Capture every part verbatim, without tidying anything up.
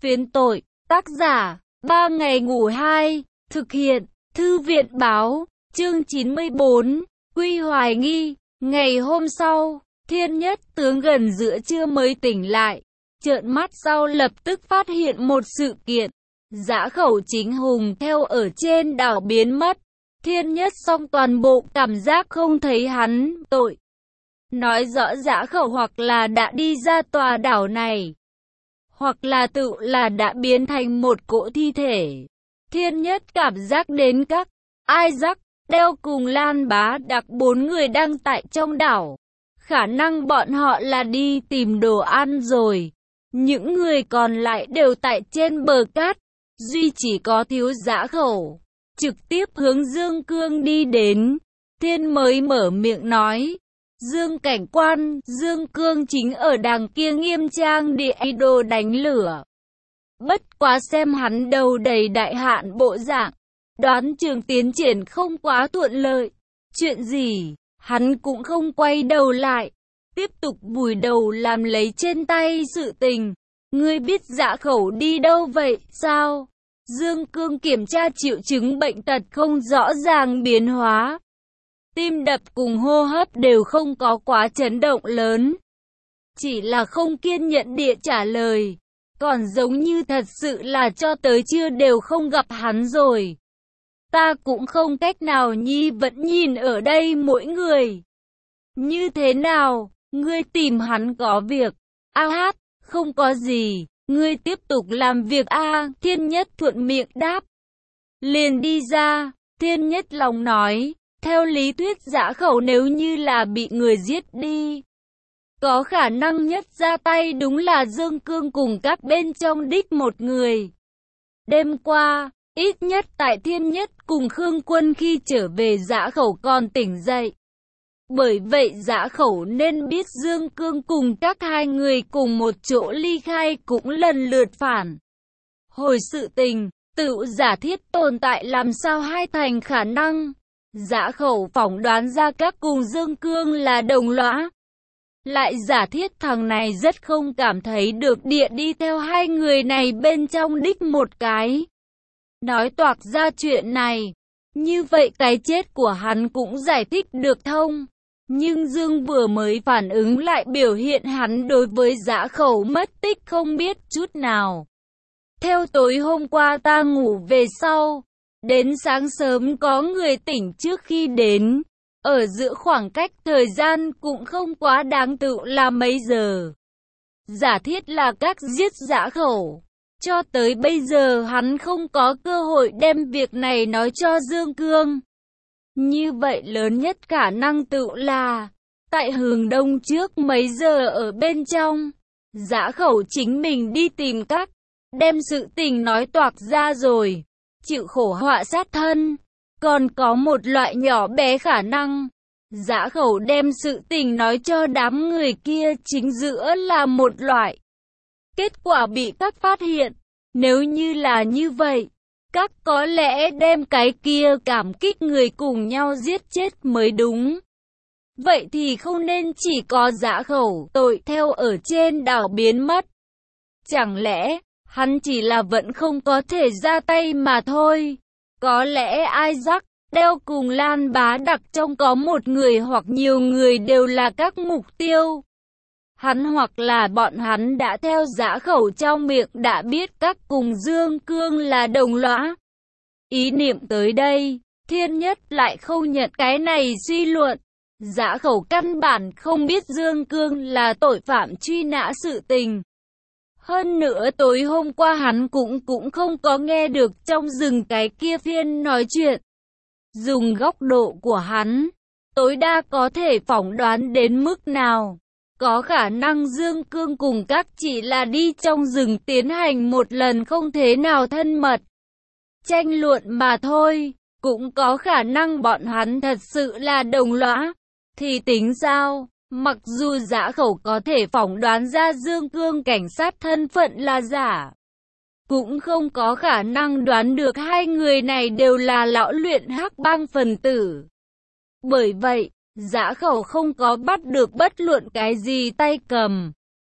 Phiến tội, tác giả, ba ngày ngủ hai, thực hiện, thư viện báo, chương chín mươi bốn, Quy hoài nghi. Ngày hôm sau, Thiên Nhất Tướng gần giữa trưa mới tỉnh lại, trợn mắt sau lập tức phát hiện một sự kiện. Dã Khẩu Chính Hùng theo ở trên đảo biến mất. Thiên Nhất xong toàn bộ cảm giác không thấy hắn, tội. Nói rõ Dã Khẩu hoặc là đã đi ra tòa đảo này, hoặc là tự là đã biến thành một cỗ thi thể. Thiên Nhất cảm giác đến các Isaac, Đeo cùng Lan Bá Đặc bốn người đang tại trong đảo. Khả năng bọn họ là đi tìm đồ ăn rồi. Những người còn lại đều tại trên bờ cát. Duy chỉ có thiếu Dã Khẩu trực tiếp hướng Dương Cương đi đến. Thiên mới mở miệng nói: Dương cảnh quan, Dương Cương chính ở đằng kia nghiêm trang địa đồ đánh lửa. Bất quá xem hắn đầu đầy đại hạn bộ dạng, đoán trường tiến triển không quá thuận lợi. Chuyện gì, hắn cũng không quay đầu lại, tiếp tục vùi đầu làm lấy trên tay sự tình. Ngươi biết Dã Khẩu đi đâu vậy, sao? Dương Cương kiểm tra triệu chứng bệnh tật không rõ ràng biến hóa. Tim đập cùng hô hấp đều không có quá chấn động lớn. Chỉ là không kiên nhẫn địa trả lời. Còn giống như thật sự là cho tới chưa đều không gặp hắn rồi. Ta cũng không cách nào nhi vẫn nhìn ở đây mỗi người. Như thế nào, ngươi tìm hắn có việc? A hát, không có gì, ngươi tiếp tục làm việc a. Thiên Nhất thuận miệng đáp. Liền đi ra, Thiên Nhất lòng nói. Theo lý thuyết Dã Khẩu nếu như là bị người giết đi, có khả năng nhất ra tay đúng là Dương Cương cùng các bên trong đích một người. Đêm qua, ít nhất tại Thiên Nhất cùng Khương Quân khi trở về Dã Khẩu còn tỉnh dậy. Bởi vậy Dã Khẩu nên biết Dương Cương cùng các hai người cùng một chỗ ly khai cũng lần lượt phản hồi sự tình, tự giả thiết tồn tại làm sao hai thành khả năng. Dã Khẩu phỏng đoán ra các cùng Dương Cương là đồng lõa. Lại giả thiết thằng này rất không cảm thấy được địa đi theo hai người này bên trong đích một cái. Nói toạc ra chuyện này, như vậy cái chết của hắn cũng giải thích được thông. Nhưng Dương vừa mới phản ứng lại biểu hiện hắn đối với Dã Khẩu mất tích không biết chút nào. Theo tối hôm qua ta ngủ về sau, đến sáng sớm có người tỉnh trước khi đến. Ở giữa khoảng cách thời gian cũng không quá đáng tự là mấy giờ. Giả thiết là các giết Dã Khẩu. Cho tới bây giờ hắn không có cơ hội đem việc này nói cho Dương Cương. Như vậy lớn nhất khả năng tự là tại hướng đông trước mấy giờ ở bên trong. Dã Khẩu chính mình đi tìm các, đem sự tình nói toạc ra rồi. Chịu khổ họa sát thân. Còn có một loại nhỏ bé khả năng, Dã Khẩu đem sự tình nói cho đám người kia chính giữa là một loại. Kết quả bị các phát hiện, nếu như là như vậy, các có lẽ đem cái kia cảm kích người cùng nhau giết chết mới đúng. Vậy thì không nên chỉ có Dã Khẩu tội theo ở trên đảo biến mất. Chẳng lẽ, hắn chỉ là vẫn không có thể ra tay mà thôi. Có lẽ Isaac, Đeo cùng Lan Bá Đặc trong có một người hoặc nhiều người đều là các mục tiêu. Hắn hoặc là bọn hắn đã theo Dã Khẩu trong miệng đã biết các cùng Dương Cương là đồng lõa. Ý niệm tới đây, Thiên Nhất lại không nhận cái này suy luận. Dã Khẩu căn bản không biết Dương Cương là tội phạm truy nã sự tình. Hơn nữa tối hôm qua hắn cũng cũng không có nghe được trong rừng cái kia phiên nói chuyện. Dùng góc độ của hắn, tối đa có thể phỏng đoán đến mức nào. Có khả năng Dương Cương cùng các chỉ là đi trong rừng tiến hành một lần không thế nào thân mật tranh luận mà thôi. Cũng có khả năng bọn hắn thật sự là đồng lõa. Thì tính sao? Mặc dù Dã Khẩu có thể phỏng đoán ra Dương Cương cảnh sát thân phận là giả, cũng không có khả năng đoán được hai người này đều là lão luyện hắc bang phần tử. Bởi vậy, Dã Khẩu không có bắt được bất luận cái gì tay cầm.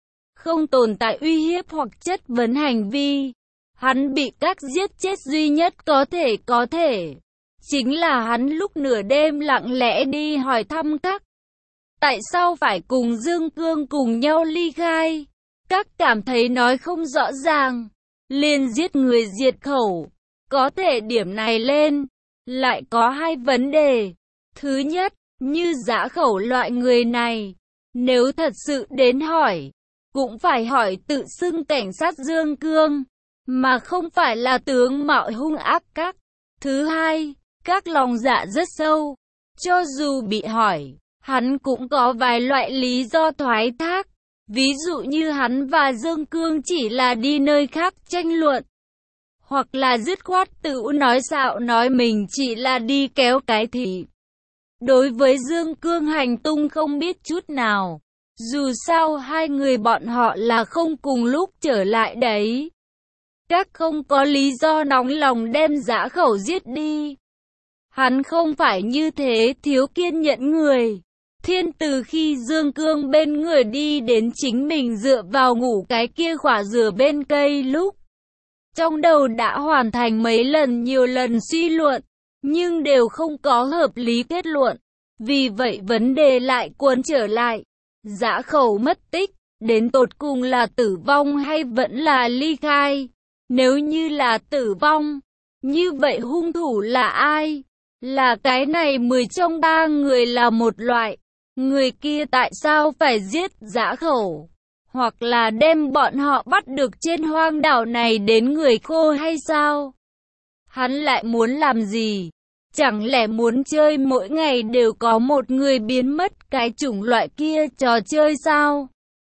không tồn tại uy hiếp hoặc chất vấn hành vi. Hắn bị các giết chết duy nhất có thể có thể. Chính là hắn lúc nửa đêm lặng lẽ đi hỏi thăm các. Tại sao phải cùng Dương Cương cùng nhau ly khai? Các cảm thấy nói không rõ ràng. Liền giết người diệt khẩu. Có thể điểm này lên. Lại có hai vấn đề. Thứ nhất, như Dã Khẩu loại người này. Nếu thật sự đến hỏi. Cũng phải hỏi tự xưng cảnh sát Dương Cương. Mà không phải là tướng mạo hung ác các. Thứ hai, các lòng dạ rất sâu. Cho dù bị hỏi, hắn cũng có vài loại lý do thoái thác. Ví dụ như hắn và Dương Cương chỉ là đi nơi khác tranh luận. Hoặc là dứt khoát tự nói xạo nói mình chỉ là đi kéo cái thị. Đối với Dương Cương hành tung không biết chút nào. Dù sao hai người bọn họ là không cùng lúc trở lại đấy. Các không có lý do nóng lòng đem Dã Khẩu giết đi. Hắn không phải như thế thiếu kiên nhẫn người. Thiên từ khi Dương Cương bên người đi đến chính mình dựa vào ngủ cái kia khỏa rửa bên cây lúc. Trong đầu đã hoàn thành mấy lần nhiều lần suy luận, nhưng đều không có hợp lý kết luận. Vì vậy vấn đề lại cuốn trở lại. Dã Khẩu mất tích, đến tột cùng là tử vong hay vẫn là ly khai? Nếu như là tử vong, như vậy hung thủ là ai? Là cái này mười trong ba người là một loại. Người kia tại sao phải giết Dã Khẩu? Hoặc là đem bọn họ bắt được trên hoang đảo này đến người khô hay sao? Hắn lại muốn làm gì? Chẳng lẽ muốn chơi mỗi ngày đều có một người biến mất cái chủng loại kia trò chơi sao?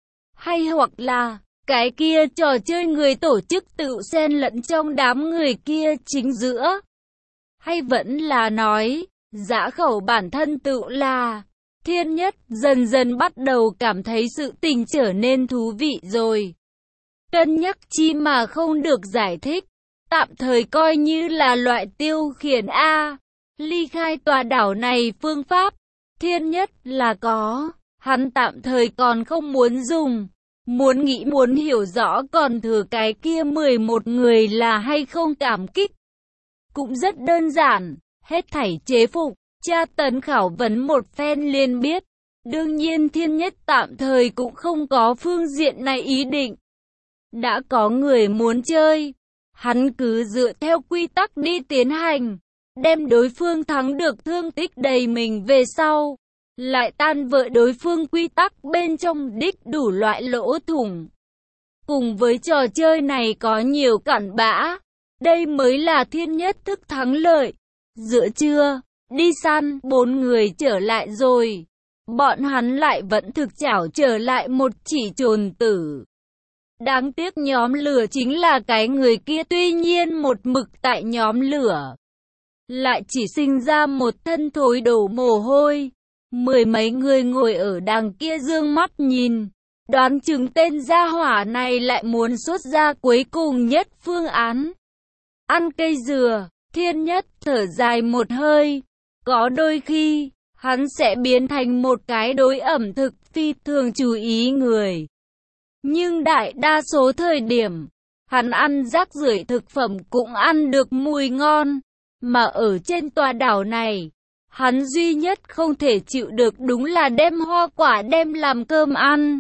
Hay hoặc là cái kia trò chơi người tổ chức tự xen lẫn trong đám người kia chính giữa? Hay vẫn là nói, Dã Khẩu bản thân tự là Thiên Nhất dần dần bắt đầu cảm thấy sự tình trở nên thú vị rồi. Cân nhắc chi mà không được giải thích, tạm thời coi như là loại tiêu khiển A. Ly khai tòa đảo này phương pháp, Thiên Nhất là có, hắn tạm thời còn không muốn dùng. Muốn nghĩ muốn hiểu rõ còn thừa cái kia mười một người là hay không cảm kích. Cũng rất đơn giản, hết thảy chế phục, tra tấn khảo vấn một phen liền biết. Đương nhiên Thiên Nhất tạm thời cũng không có phương diện này ý định. Đã có người muốn chơi, hắn cứ dựa theo quy tắc đi tiến hành, đem đối phương thắng được thương tích đầy mình về sau. Lại tan vỡ đối phương quy tắc bên trong đích đủ loại lỗ thủng. Cùng với trò chơi này có nhiều cặn bã, đây mới là Thiên Nhất thức thắng lợi. Giữa trưa, đi săn, bốn người trở lại rồi. Bọn hắn lại vẫn thực chảo trở lại một chỉ trồn tử. Đáng tiếc nhóm lửa chính là cái người kia tuy nhiên một mực tại nhóm lửa. Lại chỉ sinh ra một thân thối đổ mồ hôi. Mười mấy người ngồi ở đằng kia dương mắt nhìn, đoán chừng tên gia hỏa này lại muốn xuất ra cuối cùng nhất phương án. Ăn cây dừa, Thiên Nhất thở dài một hơi, có đôi khi, hắn sẽ biến thành một cái đối ẩm thực phi thường chú ý người. Nhưng đại đa số thời điểm, hắn ăn rác rưởi thực phẩm cũng ăn được mùi ngon, mà ở trên tòa đảo này, hắn duy nhất không thể chịu được đúng là đem hoa quả đem làm cơm ăn.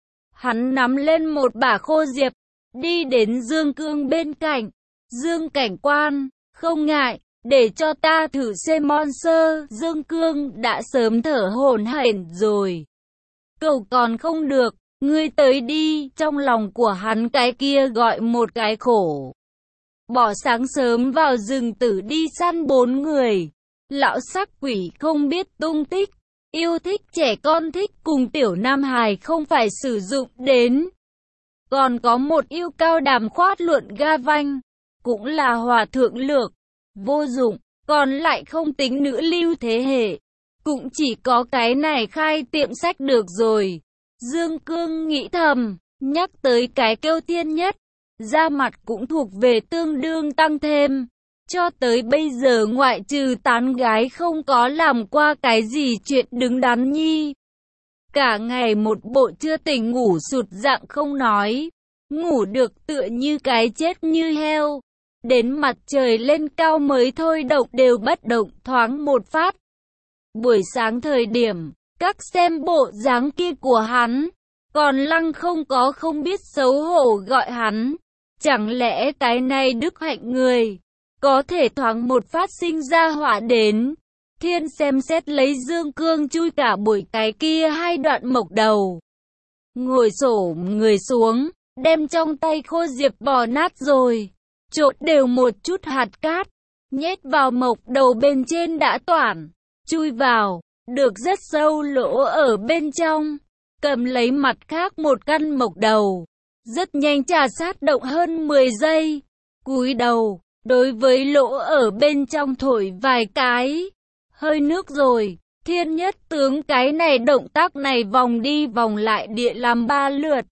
Hắn nắm lên một bả khô diệp, đi đến Dương Cương bên cạnh. Dương cảnh quan, không ngại, để cho ta thử xem monster. Dương Cương đã sớm thở hổn hển rồi. Cậu còn không được, ngươi tới đi. Trong lòng của hắn cái kia gọi một cái khổ. Bỏ sáng sớm vào rừng tử đi săn bốn người. Lão sắc quỷ không biết tung tích, yêu thích trẻ con thích cùng tiểu nam hài không phải sử dụng đến. Còn có một yêu cao đàm khoát luận ga vanh, cũng là hòa thượng lược, vô dụng, còn lại không tính nữ lưu thế hệ. Cũng chỉ có cái này khai tiệm sách được rồi. Dương Cương nghĩ thầm, nhắc tới cái kêu Thiên Nhất, da mặt cũng thuộc về tương đương tăng thêm. Cho tới bây giờ ngoại trừ tán gái không có làm qua cái gì chuyện đứng đắn nhi. cả ngày một bộ chưa tỉnh ngủ sụt dạng không nói, ngủ được tựa như cái chết như heo. Đến mặt trời lên cao mới thôi động đều bất động thoáng một phát. Buổi sáng thời điểm, các xem bộ dáng kia của hắn, còn Lăng không có không biết xấu hổ gọi hắn. Chẳng lẽ cái này đức hạnh người, có thể thoáng một phát sinh ra họa đến. Thiên xem xét lấy dương cương chui cả buổi cái kia hai đoạn mộc đầu. Ngồi xổm người xuống, đem trong tay khô diệp bò nát rồi, trộn đều một chút hạt cát, nhét vào mộc đầu bên trên đã toản, chui vào, được rất sâu lỗ ở bên trong, cầm lấy mặt khác một căn mộc đầu, rất nhanh trà sát động hơn mười giây, cúi đầu, đối với lỗ ở bên trong thổi vài cái, hơi nước rồi. Thiên nhất tướng cái này động tác này vòng đi vòng lại địa làm ba lượt.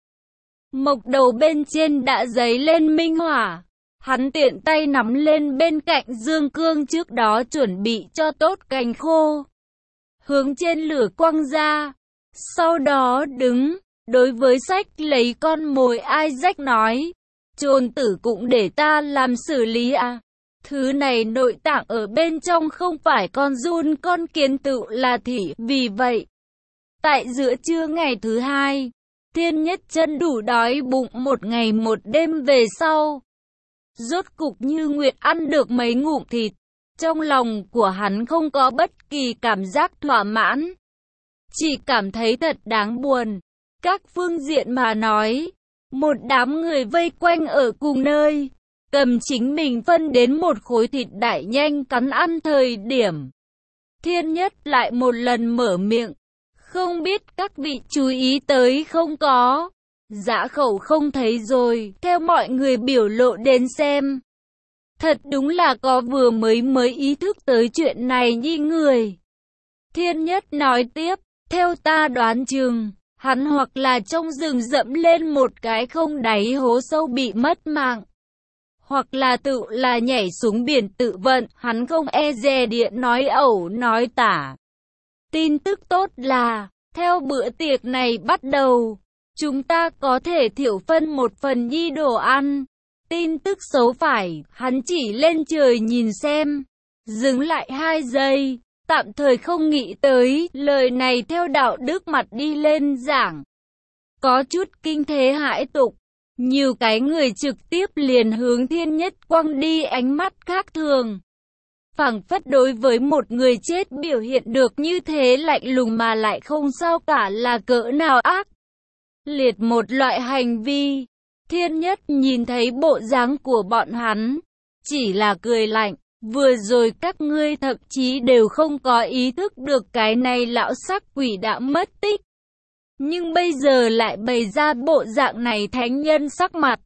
Mộc đầu bên trên đã dấy lên minh hỏa. Hắn tiện tay nắm lên bên cạnh dương cương trước đó chuẩn bị cho tốt cành khô. Hướng trên lửa quăng ra. Sau đó đứng, đối với sách lấy con mồi Isaac nói. Trồn tử cũng để ta làm xử lý à. Thứ này nội tạng ở bên trong không phải con giun con kiến tự là thỉ. Vì vậy, tại giữa trưa ngày thứ hai, Thiên Nhất Chân đủ đói bụng một ngày một đêm về sau. Rốt cục như Nguyệt ăn được mấy ngụm thịt. Trong lòng của hắn không có bất kỳ cảm giác thỏa mãn. Chỉ cảm thấy thật đáng buồn. Các phương diện mà nói, một đám người vây quanh ở cùng nơi. Cầm chính mình phân đến một khối thịt đại nhanh cắn ăn thời điểm. Thiên Nhất lại một lần mở miệng. Không biết các vị chú ý tới không có. Dã khẩu không thấy rồi, theo mọi người biểu lộ đến xem. Thật đúng là có vừa mới mới ý thức tới chuyện này như người. Thiên Nhất nói tiếp, theo ta đoán chừng, hắn hoặc là trong rừng dẫm lên một cái không đáy hố sâu bị mất mạng. Hoặc là tự là nhảy xuống biển tự vận, hắn không e dè điện nói ẩu nói tả. Tin tức tốt là, theo bữa tiệc này bắt đầu, chúng ta có thể thiểu phân một phần nhi đồ ăn. Tin tức xấu phải, hắn chỉ lên trời nhìn xem. Dừng lại hai giây, tạm thời không nghĩ tới, lời này theo đạo đức mặt đi lên giảng. Có chút kinh thế hãi tục. Nhiều cái người trực tiếp liền hướng Thiên Nhất quăng đi ánh mắt khác thường. Phảng phất đối với một người chết biểu hiện được như thế lạnh lùng mà lại không sao cả là cỡ nào ác. Liệt một loại hành vi. Thiên Nhất nhìn thấy bộ dáng của bọn hắn, chỉ là cười lạnh. Vừa rồi các ngươi thậm chí đều không có ý thức được cái này lão sắc quỷ đã mất tích. Nhưng bây giờ lại bày ra bộ dạng này thánh nhân sắc mặt.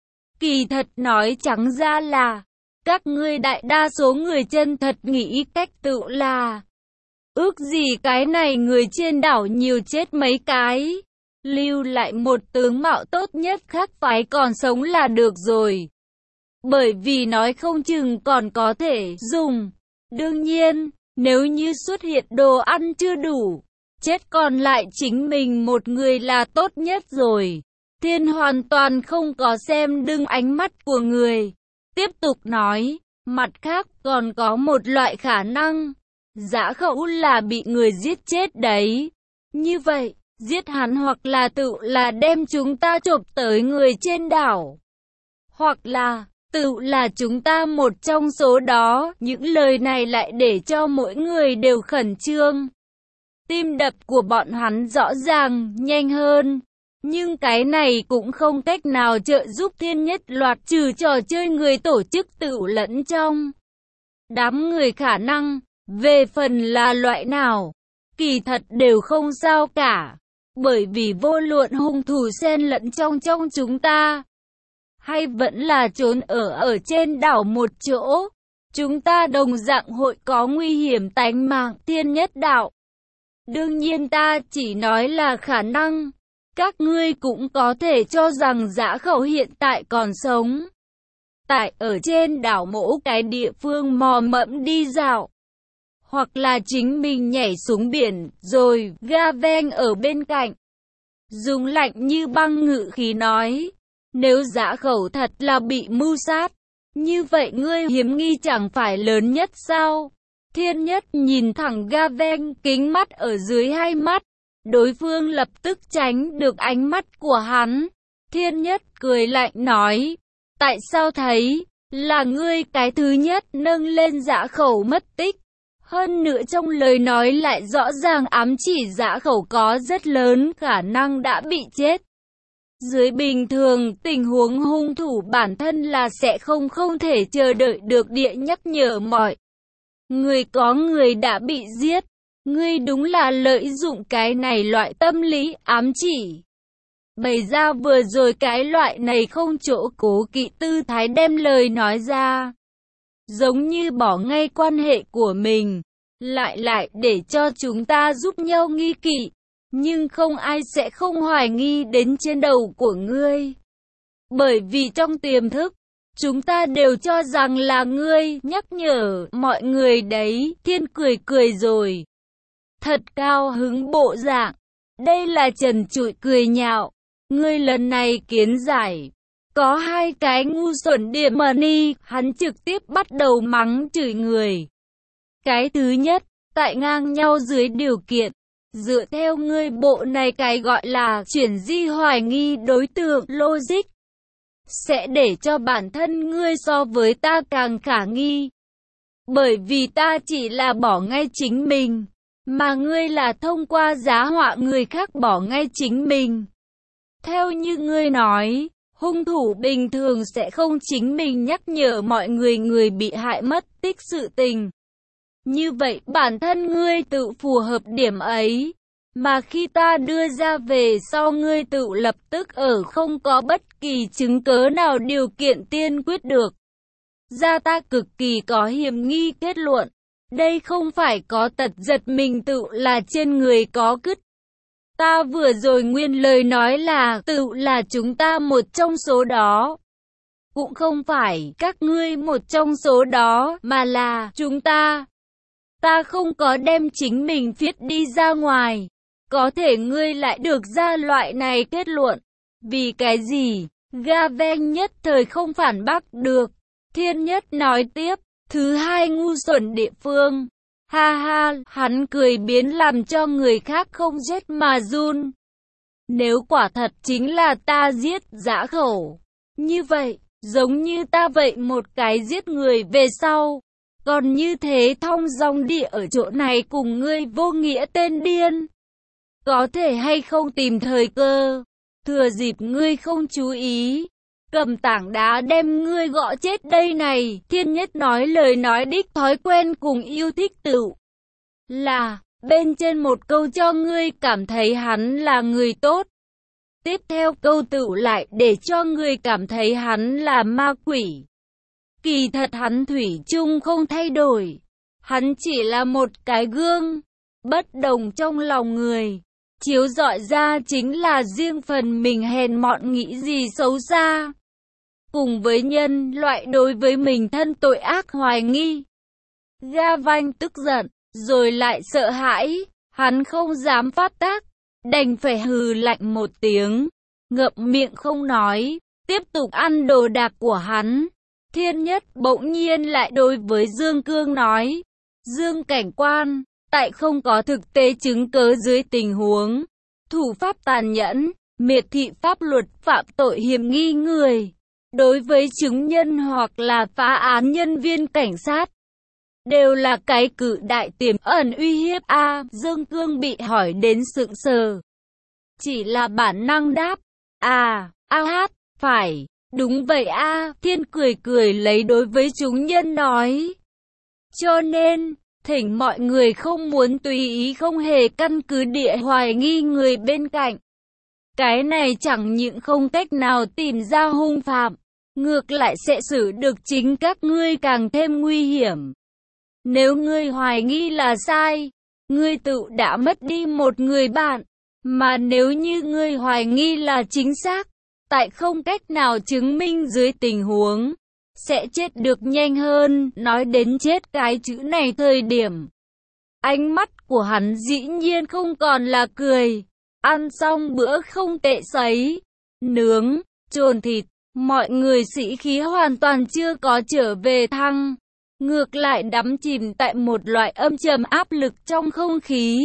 Kỳ thật nói trắng ra là, các ngươi đại đa số người chân thật nghĩ cách tự là. Ước gì cái này người trên đảo nhiều chết mấy cái. Lưu lại một tướng mạo tốt nhất khác phái còn sống là được rồi. Bởi vì nói không chừng còn có thể dùng. Đương nhiên, nếu như xuất hiện đồ ăn chưa đủ, chết còn lại chính mình một người là tốt nhất rồi. Thiên hoàn toàn không có xem đưng ánh mắt của người. Tiếp tục nói, mặt khác còn có một loại khả năng. Dã khẩu là bị người giết chết đấy. Như vậy, giết hắn hoặc là tự là đem chúng ta chộp tới người trên đảo. Hoặc là, tự là chúng ta một trong số đó. Những lời này lại để cho mỗi người đều khẩn trương. Tim đập của bọn hắn rõ ràng, nhanh hơn. Nhưng cái này cũng không cách nào trợ giúp Thiên Nhất loạt trừ trò chơi người tổ chức tự lẫn trong đám người khả năng. Về phần là loại nào, kỳ thật đều không sao cả. Bởi vì vô luận hung thủ xen lẫn trong trong chúng ta, hay vẫn là trốn ở ở trên đảo một chỗ, chúng ta đồng dạng hội có nguy hiểm tánh mạng. Thiên Nhất đạo. Đương nhiên ta chỉ nói là khả năng. Các ngươi cũng có thể cho rằng Dã khẩu hiện tại còn sống. Tại ở trên đảo mỗ cái địa phương mò mẫm đi dạo. hoặc là chính mình nhảy xuống biển, rồi, Gaven ở bên cạnh. Dùng lạnh như băng ngữ khí nói, nếu Dã Khẩu thật là bị mưu sát, như vậy ngươi hiểm nghi chẳng phải lớn nhất sao? Thiên Nhất nhìn thẳng Gaven, kính mắt ở dưới hai mắt. Đối phương lập tức tránh được ánh mắt của hắn. Thiên Nhất cười lạnh nói, tại sao thấy, là ngươi cái thứ nhất nâng lên Dã Khẩu mất tích. Hơn nữa trong lời nói lại rõ ràng ám chỉ Dã Khẩu có rất lớn khả năng đã bị chết. Dưới bình thường, tình huống hung thủ bản thân là sẽ không không thể chờ đợi được địa nhắc nhở mọi người có người đã bị giết. Ngươi đúng là lợi dụng cái này loại tâm lý ám chỉ. Bày ra vừa rồi cái loại này không chỗ cố kỵ tư thái đem lời nói ra. Giống như bỏ ngay quan hệ của mình. Lại lại để cho chúng ta giúp nhau nghi kỵ. Nhưng không ai sẽ không hoài nghi đến trên đầu của ngươi. Bởi vì trong tiềm thức, chúng ta đều cho rằng là ngươi nhắc nhở mọi người đấy. Thiên cười cười rồi. Thật cao hứng bộ dạng. Đây là trần trụi cười nhạo. Ngươi lần này kiến giải. Có hai cái ngu xuẩn điểm money. Hắn trực tiếp bắt đầu mắng chửi người. Cái thứ nhất, tại ngang nhau dưới điều kiện. Dựa theo ngươi bộ này cái gọi là chuyển di hoài nghi đối tượng logic. Sẽ để cho bản thân ngươi so với ta càng khả nghi. Bởi vì ta chỉ là bỏ ngay chính mình. Mà ngươi là thông qua giá họa người khác bỏ ngay chính mình. Theo như ngươi nói, hung thủ bình thường sẽ không chính mình nhắc nhở mọi người người bị hại mất tích sự tình. Như vậy bản thân ngươi tự phù hợp điểm ấy. Mà khi ta đưa ra về sau ngươi tự lập tức ở không có bất kỳ chứng cớ nào điều kiện tiên quyết được. Ra ta cực kỳ có hiểm nghi kết luận. Đây không phải có tật giật mình tự là trên người có cứt. Ta vừa rồi nguyên lời nói là tự là chúng ta một trong số đó. Cũng không phải các ngươi một trong số đó mà là chúng ta. Ta không có đem chính mình viết đi ra ngoài. Có thể ngươi lại được ra loại này kết luận. Vì cái gì? Gaven nhất thời không phản bác được. Thiên Nhất nói tiếp. Thứ hai ngu xuẩn địa phương. Ha ha, hắn cười biến làm cho người khác không rét mà run. Nếu quả thật chính là ta giết Dã Khẩu. Như vậy, giống như ta vậy một cái giết người về sau. Còn như thế thong dong địa ở chỗ này cùng ngươi vô nghĩa tên điên. Có thể hay không tìm thời cơ. Thừa dịp ngươi không chú ý. Cầm tảng đá đem ngươi gõ chết đây này. Thiên Nhất nói lời nói đích thói quen cùng yêu thích tự. Là, bên trên một câu cho ngươi cảm thấy hắn là người tốt. Tiếp theo câu tự lại để cho ngươi cảm thấy hắn là ma quỷ. Kỳ thật hắn thủy chung không thay đổi. Hắn chỉ là một cái gương. Bất đồng trong lòng người. Chiếu rọi ra chính là riêng phần mình hèn mọn nghĩ gì xấu xa. Cùng với nhân loại đối với mình thân tội ác hoài nghi. Gaven tức giận, rồi lại sợ hãi. Hắn không dám phát tác. Đành phải hừ lạnh một tiếng. Ngậm miệng không nói. Tiếp tục ăn đồ đạc của hắn. Thiên Nhất bỗng nhiên lại đối với Dương Cương nói. Dương cảnh quan, tại không có thực tế chứng cớ dưới tình huống. Thủ pháp tàn nhẫn, miệt thị pháp luật phạm tội hiểm nghi người. Đối với chứng nhân hoặc là phá án nhân viên cảnh sát. Đều là cái cự đại tiềm ẩn uy hiếp a à, Dương Cương bị hỏi đến sững sờ. Chỉ là bản năng đáp. À, a hát, phải. Đúng vậy a à, Thiên cười cười lấy đối với chúng nhân nói. Cho nên, thỉnh mọi người không muốn tùy ý không hề căn cứ địa hoài nghi người bên cạnh. Cái này chẳng những không cách nào tìm ra hung phạm, ngược lại sẽ xử được chính các ngươi càng thêm nguy hiểm. Nếu ngươi hoài nghi là sai, ngươi tự đã mất đi một người bạn, mà nếu như ngươi hoài nghi là chính xác, tại không cách nào chứng minh dưới tình huống, sẽ chết được nhanh hơn. Nói đến chết cái chữ này thời điểm, Ánh mắt của hắn dĩ nhiên không còn là cười. Ăn xong bữa không tệ sấy, nướng, trồn thịt, mọi người sĩ khí hoàn toàn chưa có trở về thăng. Ngược lại đắm chìm tại một loại âm trầm áp lực trong không khí.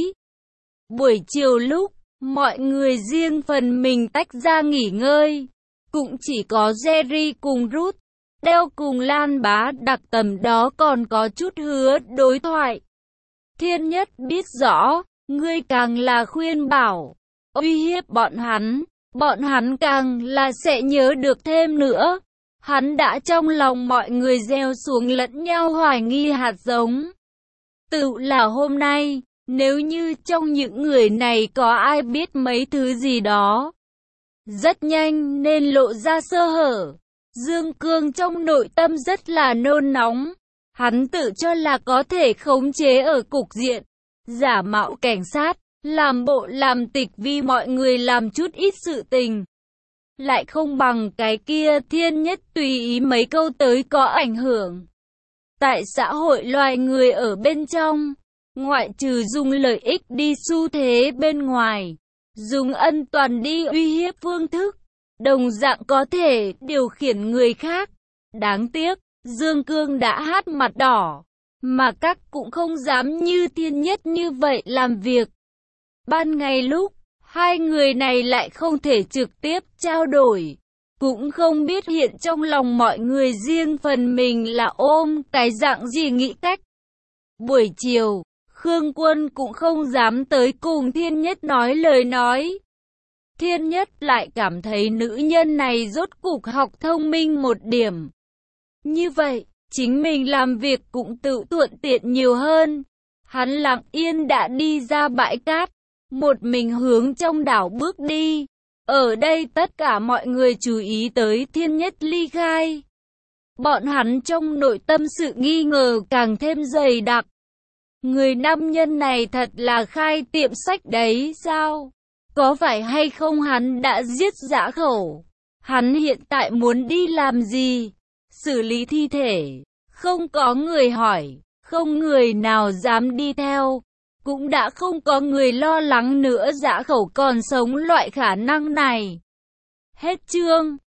Buổi chiều lúc, mọi người riêng phần mình tách ra nghỉ ngơi. Cũng chỉ có Jerry cùng Ruth, Dale cùng Lan Bá đặc tầm đó còn có chút hứa đối thoại. Thiên Nhất biết rõ, ngươi càng là khuyên bảo, uy hiếp bọn hắn, bọn hắn càng là sẽ nhớ được thêm nữa. Hắn đã trong lòng mọi người gieo xuống lẫn nhau hoài nghi hạt giống. Tự là hôm nay, nếu như trong những người này có ai biết mấy thứ gì đó, rất nhanh nên lộ ra sơ hở. Dương Cương trong nội tâm rất là nôn nóng. Hắn tự cho là có thể khống chế ở cục diện, giả mạo cảnh sát, làm bộ làm tịch vì mọi người làm chút ít sự tình. Lại không bằng cái kia Thiên Nhất tùy ý mấy câu tới có ảnh hưởng. Tại xã hội loài người ở bên trong, ngoại trừ dùng lợi ích đi xu thế bên ngoài, dùng ân toàn đi uy hiếp phương thức, đồng dạng có thể điều khiển người khác. Đáng tiếc, Dương Cương đã hát mặt đỏ, mà các cũng không dám như Thiên Nhất như vậy làm việc. Ban ngày lúc, hai người này lại không thể trực tiếp trao đổi, cũng không biết hiện trong lòng mọi người riêng phần mình là ôm cái dạng gì nghĩ cách. Buổi chiều, Khương Quân cũng không dám tới cùng Thiên Nhất nói lời nói. Thiên Nhất lại cảm thấy nữ nhân này rốt cục học thông minh một điểm. Như vậy, chính mình làm việc cũng tự thuận tiện nhiều hơn. Hắn lặng yên đã đi ra bãi cát, một mình hướng trong đảo bước đi. Ở đây tất cả mọi người chú ý tới Thiên Nhất ly khai. Bọn hắn trong nội tâm sự nghi ngờ càng thêm dày đặc. Người nam nhân này thật là khai tiệm sách đấy sao? Có phải hay không hắn đã giết Dã Khẩu? Hắn hiện tại muốn đi làm gì? Xử lý thi thể. Không có người hỏi, không người nào dám đi theo. Cũng đã không có người lo lắng nữa Dã Khẩu còn sống loại khả năng này. Hết chương.